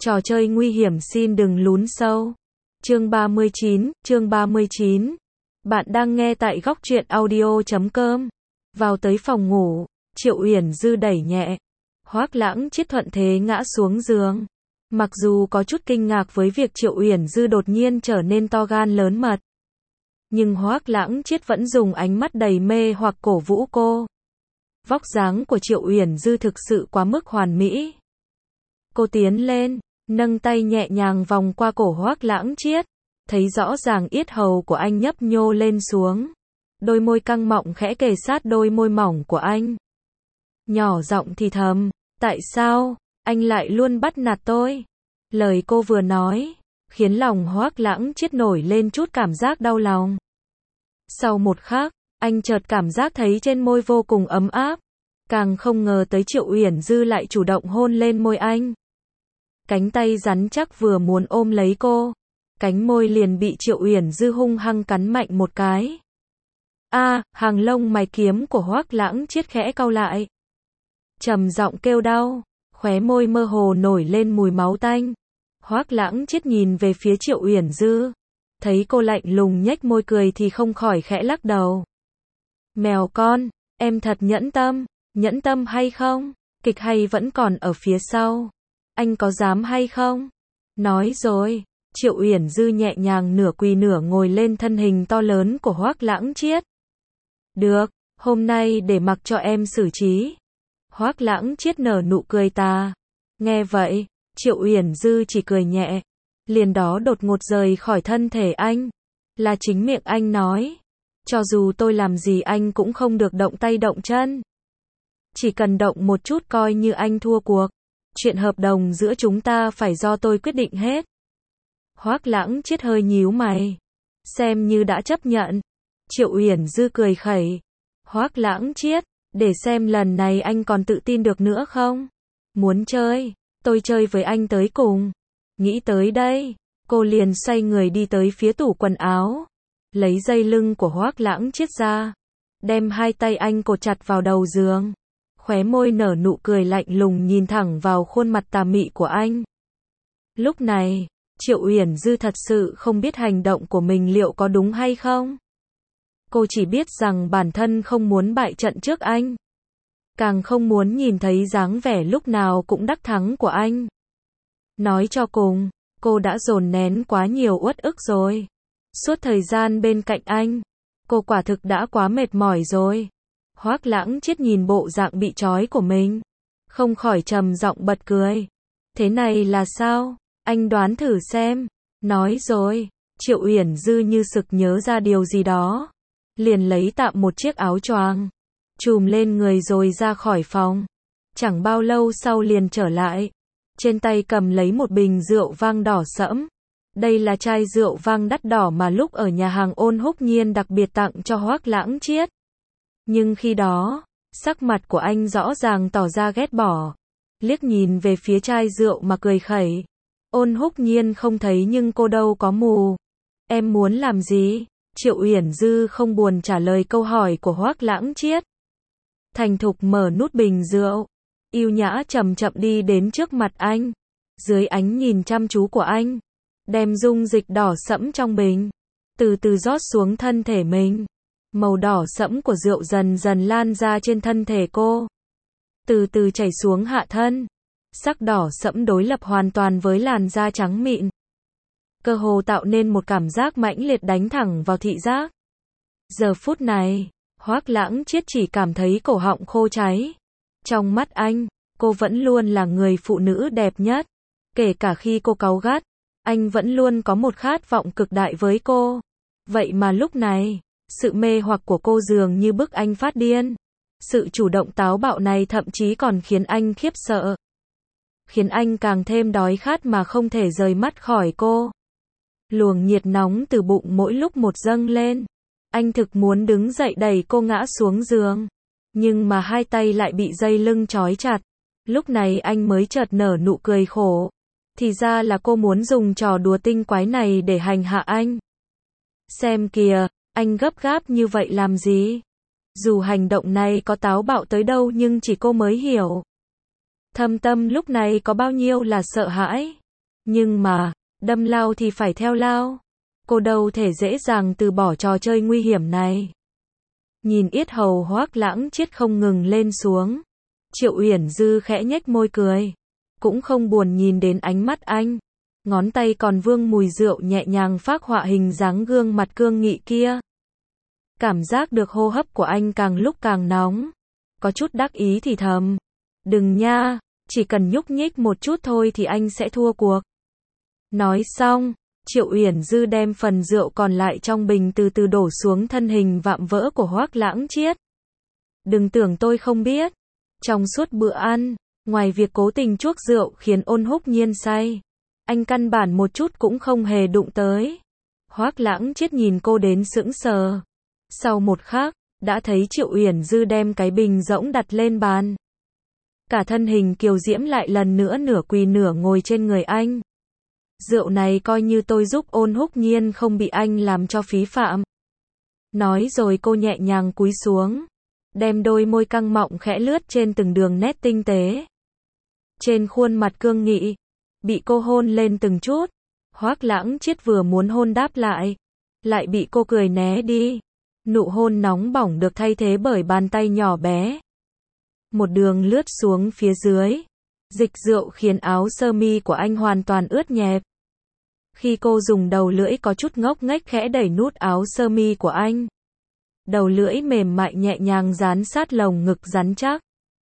Trò chơi nguy hiểm xin đừng lún sâu. Chương 39. Bạn đang nghe tại góc truyện audio.com. Vào tới phòng ngủ, Triệu Uyển Dư đẩy nhẹ. Hoắc Lãng Chiết thuận thế ngã xuống giường. Mặc dù có chút kinh ngạc với việc Triệu Uyển Dư đột nhiên trở nên to gan lớn mật, nhưng Hoắc Lãng Chiết vẫn dùng ánh mắt đầy mê hoặc cổ vũ cô. Vóc dáng của Triệu Uyển Dư thực sự quá mức hoàn mỹ. Cô tiến lên, nâng tay nhẹ nhàng vòng qua cổ Hoắc Lãng Chiết, thấy rõ ràng yết hầu của anh nhấp nhô lên xuống. Đôi môi căng mọng khẽ kề sát đôi môi mỏng của anh. Nhỏ giọng thì thầm, tại sao, anh lại luôn bắt nạt tôi? Lời cô vừa nói, khiến lòng Hoắc Lãng Chiết nổi lên chút cảm giác đau lòng. Sau một khắc, anh chợt cảm giác thấy trên môi vô cùng ấm áp. Càng không ngờ tới Triệu Uyển Dư lại chủ động hôn lên môi anh. Cánh tay rắn chắc vừa muốn ôm lấy cô, cánh môi liền bị Triệu Uyển Dư hung hăng cắn mạnh một cái. Hàng lông mày kiếm của Hoắc Lãng Chiết khẽ cau lại. Trầm giọng kêu đau, khóe môi mơ hồ nổi lên mùi máu tanh. Hoắc Lãng Chiết nhìn về phía Triệu Uyển Dư, thấy cô lạnh lùng nhếch môi cười thì không khỏi khẽ lắc đầu. Mèo con, em thật nhẫn tâm hay không? Kịch hay vẫn còn ở phía sau. Anh có dám hay không? Nói rồi, Triệu Uyển Dư nhẹ nhàng nửa quỳ nửa ngồi lên thân hình to lớn của Hoắc Lãng Chiết. Được, hôm nay để mặc cho em xử trí. Hoắc Lãng Chiết nở nụ cười tà. Nghe vậy, Triệu Uyển Dư chỉ cười nhẹ, liền đó đột ngột rời khỏi thân thể anh. Là chính miệng anh nói, cho dù tôi làm gì anh cũng không được động tay động chân. Chỉ cần động một chút coi như anh thua cuộc. Chuyện hợp đồng giữa chúng ta phải do tôi quyết định hết. Hoắc Lãng Chiết hơi nhíu mày. Xem như đã chấp nhận. Triệu Uyển Dư cười khẩy. Hoắc Lãng Chiết, để xem lần này anh còn tự tin được nữa không? Muốn chơi, tôi chơi với anh tới cùng. Nghĩ tới đây, cô liền xoay người đi tới phía tủ quần áo, lấy dây lưng của Hoắc Lãng Chiết ra, đem hai tay anh cột chặt vào đầu giường. Khóe môi nở nụ cười lạnh lùng nhìn thẳng vào khuôn mặt tà mị của anh. Lúc này, Triệu Uyển Dư thật sự không biết hành động của mình liệu có đúng hay không. Cô chỉ biết rằng bản thân không muốn bại trận trước anh, càng không muốn nhìn thấy dáng vẻ lúc nào cũng đắc thắng của anh. Nói cho cùng, cô đã dồn nén quá nhiều uất ức rồi. Suốt thời gian bên cạnh anh, cô quả thực đã quá mệt mỏi rồi. Hoắc Lãng Chiết nhìn bộ dạng bị trói của mình, không khỏi trầm giọng bật cười. Thế này là sao? Anh đoán thử xem. Nói rồi, Triệu Uyển Dư như sực nhớ ra điều gì đó, liền lấy tạm một chiếc áo choàng, trùm lên người rồi ra khỏi phòng. Chẳng bao lâu sau liền trở lại, trên tay cầm lấy một bình rượu vang đỏ sẫm. Đây là chai rượu vang đắt đỏ mà lúc ở nhà hàng Ôn Húc Nhiên đặc biệt tặng cho Hoắc Lãng Chiết. Nhưng khi đó, sắc mặt của anh rõ ràng tỏ ra ghét bỏ. Liếc nhìn về phía chai rượu mà cười khẩy. Ôn Húc Nhiên không thấy nhưng cô đâu có mù. Em muốn làm gì? Triệu Uyển Dư không buồn trả lời câu hỏi của Hoắc Lãng Chiết. Thành thục mở nút bình rượu, yêu nhã chậm chậm đi đến trước mặt anh. Dưới ánh nhìn chăm chú của anh, đem dung dịch đỏ sẫm trong bình, từ từ rót xuống thân thể mình. Màu đỏ sẫm của rượu dần dần lan ra trên thân thể cô, từ từ chảy xuống hạ thân. Sắc đỏ sẫm đối lập hoàn toàn với làn da trắng mịn, cơ hồ tạo nên một cảm giác mãnh liệt đánh thẳng vào thị giác. Giờ phút này, Hoắc Lãng Chiết chỉ cảm thấy cổ họng khô cháy. Trong mắt anh, cô vẫn luôn là người phụ nữ đẹp nhất. Kể cả khi cô cáu gắt, anh vẫn luôn có một khát vọng cực đại với cô. Vậy mà lúc này, sự mê hoặc của cô dường như bức anh phát điên. Sự chủ động táo bạo này thậm chí còn khiến anh khiếp sợ, khiến anh càng thêm đói khát mà không thể rời mắt khỏi cô. Luồng nhiệt nóng từ bụng mỗi lúc một dâng lên. Anh thực muốn đứng dậy đẩy cô ngã xuống giường, nhưng mà hai tay lại bị dây lưng trói chặt. Lúc này anh mới chợt nở nụ cười khổ. Thì ra là cô muốn dùng trò đùa tinh quái này để hành hạ anh. Xem kìa, anh gấp gáp như vậy làm gì? Dù hành động này có táo bạo tới đâu nhưng chỉ cô mới hiểu. Thâm tâm lúc này có bao nhiêu là sợ hãi. Nhưng mà, đâm lao thì phải theo lao. Cô đâu thể dễ dàng từ bỏ trò chơi nguy hiểm này. Nhìn yết hầu Hoắc Lãng Chiết không ngừng lên xuống. Triệu Uyển Dư khẽ nhếch môi cười. Cũng không buồn nhìn đến ánh mắt anh. Ngón tay còn vương mùi rượu nhẹ nhàng phác họa hình dáng gương mặt cương nghị kia. Cảm giác được hô hấp của anh càng lúc càng nóng. Có chút đắc ý thì thầm. Đừng nha, chỉ cần nhúc nhích một chút thôi thì anh sẽ thua cuộc. Nói xong, Triệu Uyển Dư đem phần rượu còn lại trong bình từ từ đổ xuống thân hình vạm vỡ của Hoắc Lãng Chiết. Đừng tưởng tôi không biết. Trong suốt bữa ăn, ngoài việc cố tình chuốc rượu khiến Ôn Húc Nhiên say, anh căn bản một chút cũng không hề đụng tới. Hoắc Lãng Chiết nhìn cô đến sững sờ. Sau một khắc, đã thấy Triệu Uyển Dư đem cái bình rỗng đặt lên bàn. Cả thân hình kiều diễm lại lần nữa nửa quỳ nửa ngồi trên người anh. Rượu này coi như tôi giúp Ôn Húc Nhiên không bị anh làm cho phí phạm. Nói rồi cô nhẹ nhàng cúi xuống, đem đôi môi căng mọng khẽ lướt trên từng đường nét tinh tế. Trên khuôn mặt cương nghị, bị cô hôn lên từng chút. Hoắc Lãng Chiết vừa muốn hôn đáp lại bị cô cười né đi. Nụ hôn nóng bỏng được thay thế bởi bàn tay nhỏ bé. Một đường lướt xuống phía dưới. Dịch rượu khiến áo sơ mi của anh hoàn toàn ướt nhẹp. Khi cô dùng đầu lưỡi có chút ngốc nghếch khẽ đẩy nút áo sơ mi của anh. Đầu lưỡi mềm mại nhẹ nhàng dán sát lồng ngực rắn chắc.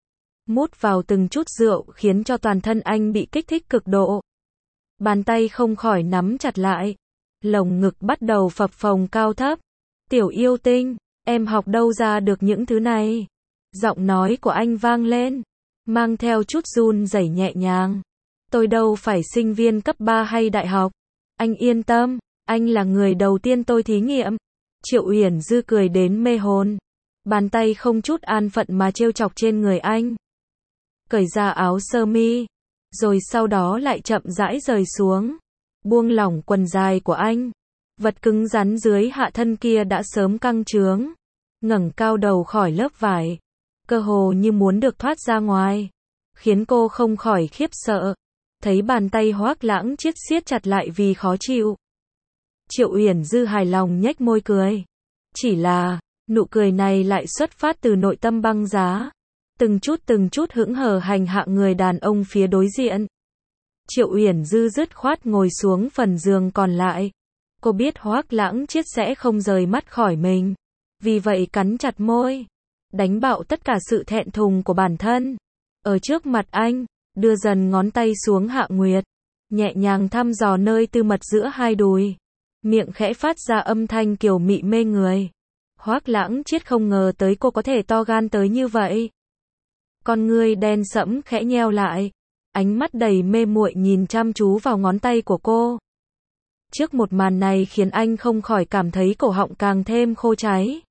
Mút vào từng chút rượu khiến cho toàn thân anh bị kích thích cực độ. Bàn tay không khỏi nắm chặt lại. Lồng ngực bắt đầu phập phồng cao thấp. Tiểu yêu tinh, em học đâu ra được những thứ này? Giọng nói của anh vang lên, mang theo chút run rẩy nhẹ nhàng. Tôi đâu phải sinh viên cấp 3 hay đại học. Anh yên tâm, anh là người đầu tiên tôi thí nghiệm. Triệu Uyển Dư cười đến mê hồn. Bàn tay không chút an phận mà trêu chọc trên người anh. Cởi ra áo sơ mi, rồi sau đó lại chậm rãi rời xuống. Buông lỏng quần dài của anh. Vật cứng rắn dưới hạ thân kia đã sớm căng trướng. Ngẩng cao đầu khỏi lớp vải. Cơ hồ như muốn được thoát ra ngoài. Khiến cô không khỏi khiếp sợ. Thấy bàn tay Hoắc Lãng Chiết siết chặt lại vì khó chịu. Triệu Uyển Dư hài lòng nhếch môi cười. Chỉ là, nụ cười này lại xuất phát từ nội tâm băng giá. Từng chút hững hờ hành hạ người đàn ông phía đối diện. Triệu Uyển Dư dứt khoát ngồi xuống phần giường còn lại. Cô biết Hoắc Lãng Chiết sẽ không rời mắt khỏi mình. Vì vậy cắn chặt môi. Đánh bạo tất cả sự thẹn thùng của bản thân. Ở trước mặt anh, đưa dần ngón tay xuống hạ nguyệt. Nhẹ nhàng thăm dò nơi tư mật giữa hai đùi. Miệng khẽ phát ra âm thanh kiều mị mê người. Hoắc Lãng Chiết không ngờ tới cô có thể to gan tới như vậy. Con ngươi đen sẫm khẽ nheo lại. Ánh mắt đầy mê muội nhìn chăm chú vào ngón tay của cô. Trước một màn này khiến anh không khỏi cảm thấy cổ họng càng thêm khô cháy.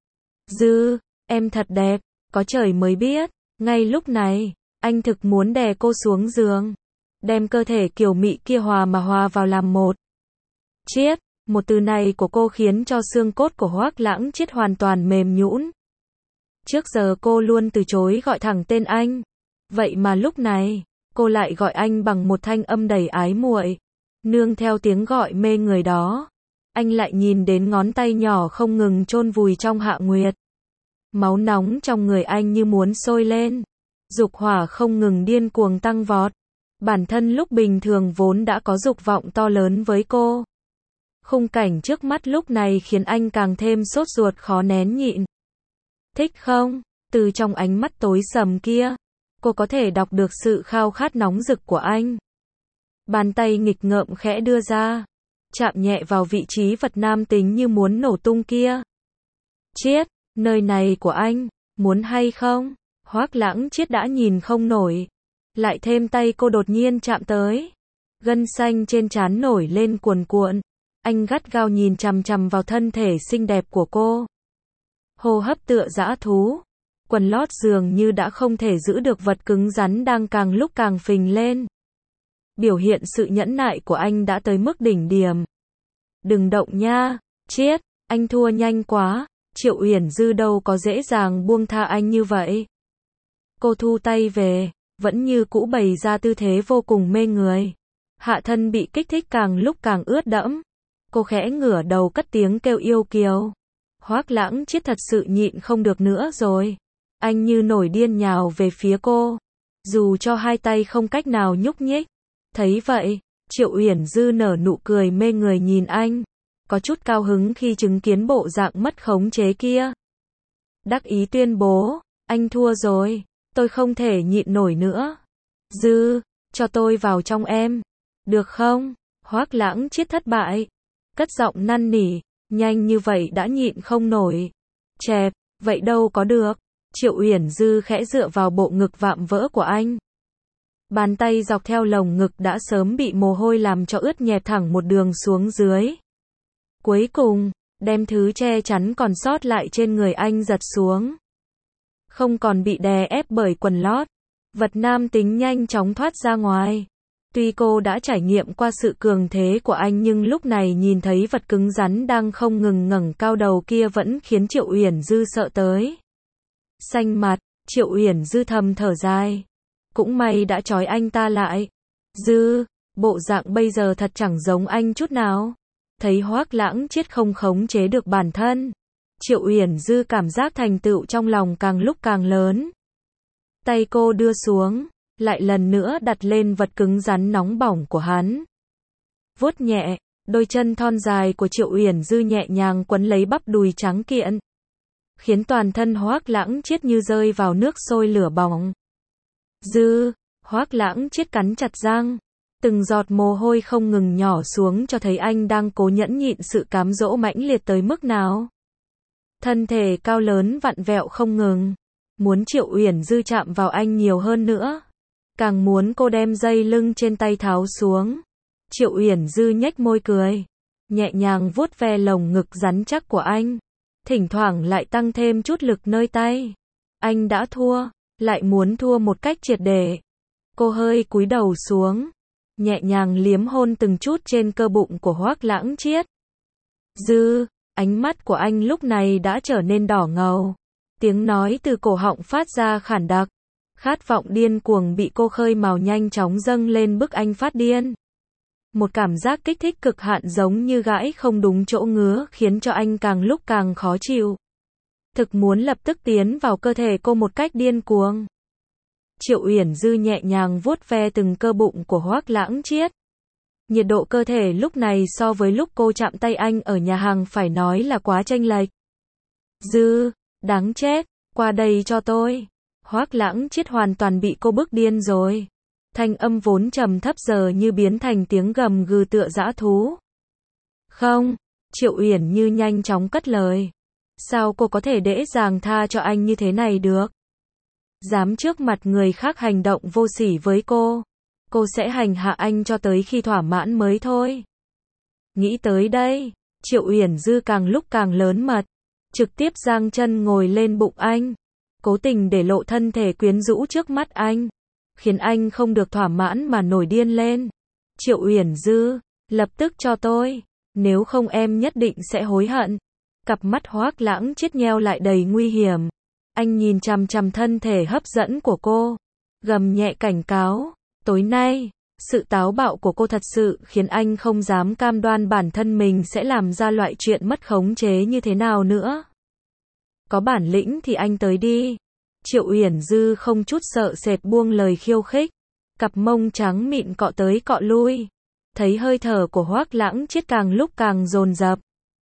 Dư, em thật đẹp, có trời mới biết. Ngay lúc này, anh thực muốn đè cô xuống giường. Đem cơ thể kiều mị kia hòa vào làm một. Chiết, một từ này của cô khiến cho xương cốt của Hoắc Lãng Chiết hoàn toàn mềm nhũn. Trước giờ cô luôn từ chối gọi thẳng tên anh. Vậy mà lúc này, cô lại gọi anh bằng một thanh âm đầy ái muội. Nương theo tiếng gọi mê người đó, anh lại nhìn đến ngón tay nhỏ không ngừng chôn vùi trong hạ nguyệt. Máu nóng trong người anh như muốn sôi lên. Dục hỏa không ngừng điên cuồng tăng vọt. Bản thân lúc bình thường vốn đã có dục vọng to lớn với cô. Khung cảnh trước mắt lúc này khiến anh càng thêm sốt ruột khó nén nhịn. Thích không? Từ trong ánh mắt tối sầm kia, cô có thể đọc được sự khao khát nóng rực của anh. Bàn tay nghịch ngợm khẽ đưa ra, chạm nhẹ vào vị trí vật nam tính như muốn nổ tung kia. Chiết, nơi này của anh, muốn hay không? Hoắc Lãng Chiết đã nhìn không nổi. Lại thêm tay cô đột nhiên chạm tới. Gân xanh trên trán nổi lên cuồn cuộn. Anh gắt gao nhìn chằm chằm vào thân thể xinh đẹp của cô. Hô hấp tựa dã thú. Quần lót dường như đã không thể giữ được vật cứng rắn đang càng lúc càng phình lên. Biểu hiện sự nhẫn nại của anh đã tới mức đỉnh điểm. Đừng động nha, Chiết, anh thua nhanh quá. Triệu Uyển Dư đâu có dễ dàng buông tha anh như vậy. Cô thu tay về, vẫn như cũ bày ra tư thế vô cùng mê người. Hạ thân bị kích thích càng lúc càng ướt đẫm. Cô khẽ ngửa đầu cất tiếng kêu yêu kiều. Hoác Lãng Chiết thật sự nhịn không được nữa rồi. Anh như nổi điên nhào về phía cô. Dù cho hai tay không cách nào nhúc nhích. Thấy vậy, Triệu Uyển Dư nở nụ cười mê người nhìn anh. Có chút cao hứng khi chứng kiến bộ dạng mất khống chế kia. Đắc ý tuyên bố, anh thua rồi. Tôi không thể nhịn nổi nữa. Dư, cho tôi vào trong em. Được không? Hoác Lãng Chiết thất bại. Cất giọng năn nỉ, nhanh như vậy đã nhịn không nổi. Chẹp, vậy đâu có được. Triệu Uyển Dư khẽ dựa vào bộ ngực vạm vỡ của anh. Bàn tay dọc theo lồng ngực đã sớm bị mồ hôi làm cho ướt nhẹp thẳng một đường xuống dưới. Cuối cùng, đem thứ che chắn còn sót lại trên người anh giật xuống. Không còn bị đè ép bởi quần lót. Vật nam tính nhanh chóng thoát ra ngoài. Tuy cô đã trải nghiệm qua sự cường thế của anh nhưng lúc này nhìn thấy vật cứng rắn đang không ngừng ngẩng cao đầu kia vẫn khiến Triệu Uyển Dư sợ tới. Xanh mặt, Triệu Uyển Dư thầm thở dài. Cũng may đã trói anh ta lại. Dư, bộ dạng bây giờ thật chẳng giống anh chút nào. Thấy Hoác Lãng Chiết không khống chế được bản thân. Triệu Uyển Dư cảm giác thành tựu trong lòng càng lúc càng lớn. Tay cô đưa xuống, lại lần nữa đặt lên vật cứng rắn nóng bỏng của hắn. Vuốt nhẹ, đôi chân thon dài của Triệu Uyển Dư nhẹ nhàng quấn lấy bắp đùi trắng kiện. Khiến toàn thân Hoác Lãng Chiết như rơi vào nước sôi lửa bỏng. Dư, Hoác Lãng Chiết cắn chặt răng. Từng giọt mồ hôi không ngừng nhỏ xuống cho thấy anh đang cố nhẫn nhịn sự cám dỗ mãnh liệt tới mức nào. Thân thể cao lớn vặn vẹo không ngừng. Muốn Triệu Uyển Dư chạm vào anh nhiều hơn nữa. Càng muốn cô đem dây lưng trên tay tháo xuống. Triệu Uyển Dư nhếch môi cười. Nhẹ nhàng vuốt ve lồng ngực rắn chắc của anh. Thỉnh thoảng lại tăng thêm chút lực nơi tay. Anh đã thua, lại muốn thua một cách triệt để. Cô hơi cúi đầu xuống. Nhẹ nhàng liếm hôn từng chút trên cơ bụng của Hoác Lãng Chiết. Dư, ánh mắt của anh lúc này đã trở nên đỏ ngầu. Tiếng nói từ cổ họng phát ra khản đặc. Khát vọng điên cuồng bị cô khơi mào nhanh chóng dâng lên bức anh phát điên. Một cảm giác kích thích cực hạn giống như gãi không đúng chỗ ngứa khiến cho anh càng lúc càng khó chịu. Thực muốn lập tức tiến vào cơ thể cô một cách điên cuồng. Triệu Uyển Dư nhẹ nhàng vuốt ve từng cơ bụng của Hoác Lãng Chiết. Nhiệt độ cơ thể lúc này so với lúc cô chạm tay anh ở nhà hàng phải nói là quá chênh lệch. Dư, đáng chết, qua đây cho tôi. Hoác Lãng Chiết hoàn toàn bị cô bức điên rồi. Thanh âm vốn trầm thấp giờ như biến thành tiếng gầm gừ tựa dã thú. Không, Triệu Uyển Như nhanh chóng cất lời. Sao cô có thể dễ dàng tha cho anh như thế này được? Dám trước mặt người khác hành động vô sỉ với cô sẽ hành hạ anh cho tới khi thỏa mãn mới thôi. Nghĩ tới đây, Triệu Uyển Dư càng lúc càng lớn mật, trực tiếp giang chân ngồi lên bụng anh, cố tình để lộ thân thể quyến rũ trước mắt anh, khiến anh không được thỏa mãn mà nổi điên lên. Triệu Uyển Dư, lập tức cho tôi, nếu không em nhất định sẽ hối hận. Cặp mắt Hoác Lãng Chiết nheo lại đầy nguy hiểm. Anh nhìn chằm chằm thân thể hấp dẫn của cô, gầm nhẹ cảnh cáo. Tối nay, sự táo bạo của cô thật sự khiến anh không dám cam đoan bản thân mình sẽ làm ra loại chuyện mất khống chế như thế nào nữa. Có bản lĩnh thì anh tới đi. Triệu Uyển Dư không chút sợ sệt buông lời khiêu khích. Cặp mông trắng mịn cọ tới cọ lui. Thấy hơi thở của Hoác Lãng Chiết càng lúc càng dồn dập.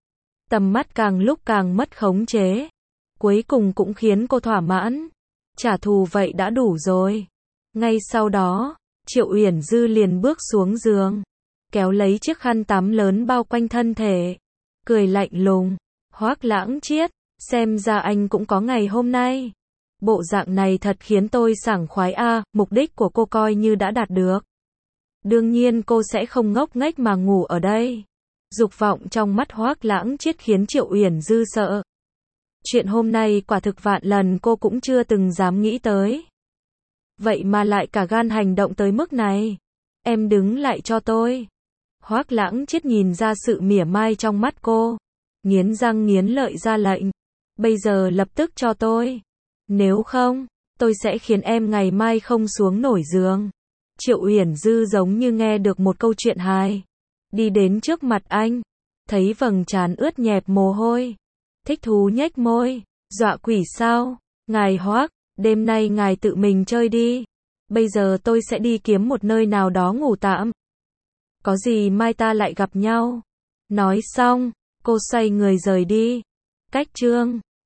Tầm mắt càng lúc càng mất khống chế. Cuối cùng cũng khiến cô thỏa mãn. Trả thù vậy đã đủ rồi. Ngay sau đó, Triệu Uyển Dư liền bước xuống giường, kéo lấy chiếc khăn tắm lớn bao quanh thân thể, cười lạnh lùng. Hoác Lãng Chiết, xem ra anh cũng có ngày hôm nay. Bộ dạng này thật khiến tôi sảng khoái a. Mục đích của cô coi như đã đạt được. Đương nhiên cô sẽ không ngốc nghếch mà ngủ ở đây. Dục vọng trong mắt Hoác Lãng Chiết khiến Triệu Uyển Dư sợ. Chuyện hôm nay quả thực vạn lần cô cũng chưa từng dám nghĩ tới. Vậy mà lại cả gan hành động tới mức này. Em đứng lại cho tôi. Hoác Lãng Chiết nhìn ra sự mỉa mai trong mắt cô. Nghiến răng nghiến lợi ra lệnh. Bây giờ lập tức cho tôi. Nếu không, tôi sẽ khiến em ngày mai không xuống nổi giường. Triệu Uyển Dư giống như nghe được một câu chuyện hài. Đi đến trước mặt anh, thấy vầng trán ướt nhẹp mồ hôi. Thích thú nhếch môi, dọa quỷ sao? Ngài Hoác, đêm nay ngài tự mình chơi đi. Bây giờ tôi sẽ đi kiếm một nơi nào đó ngủ tạm. Có gì mai ta lại gặp nhau. Nói xong, cô xoay người rời đi. Cách chương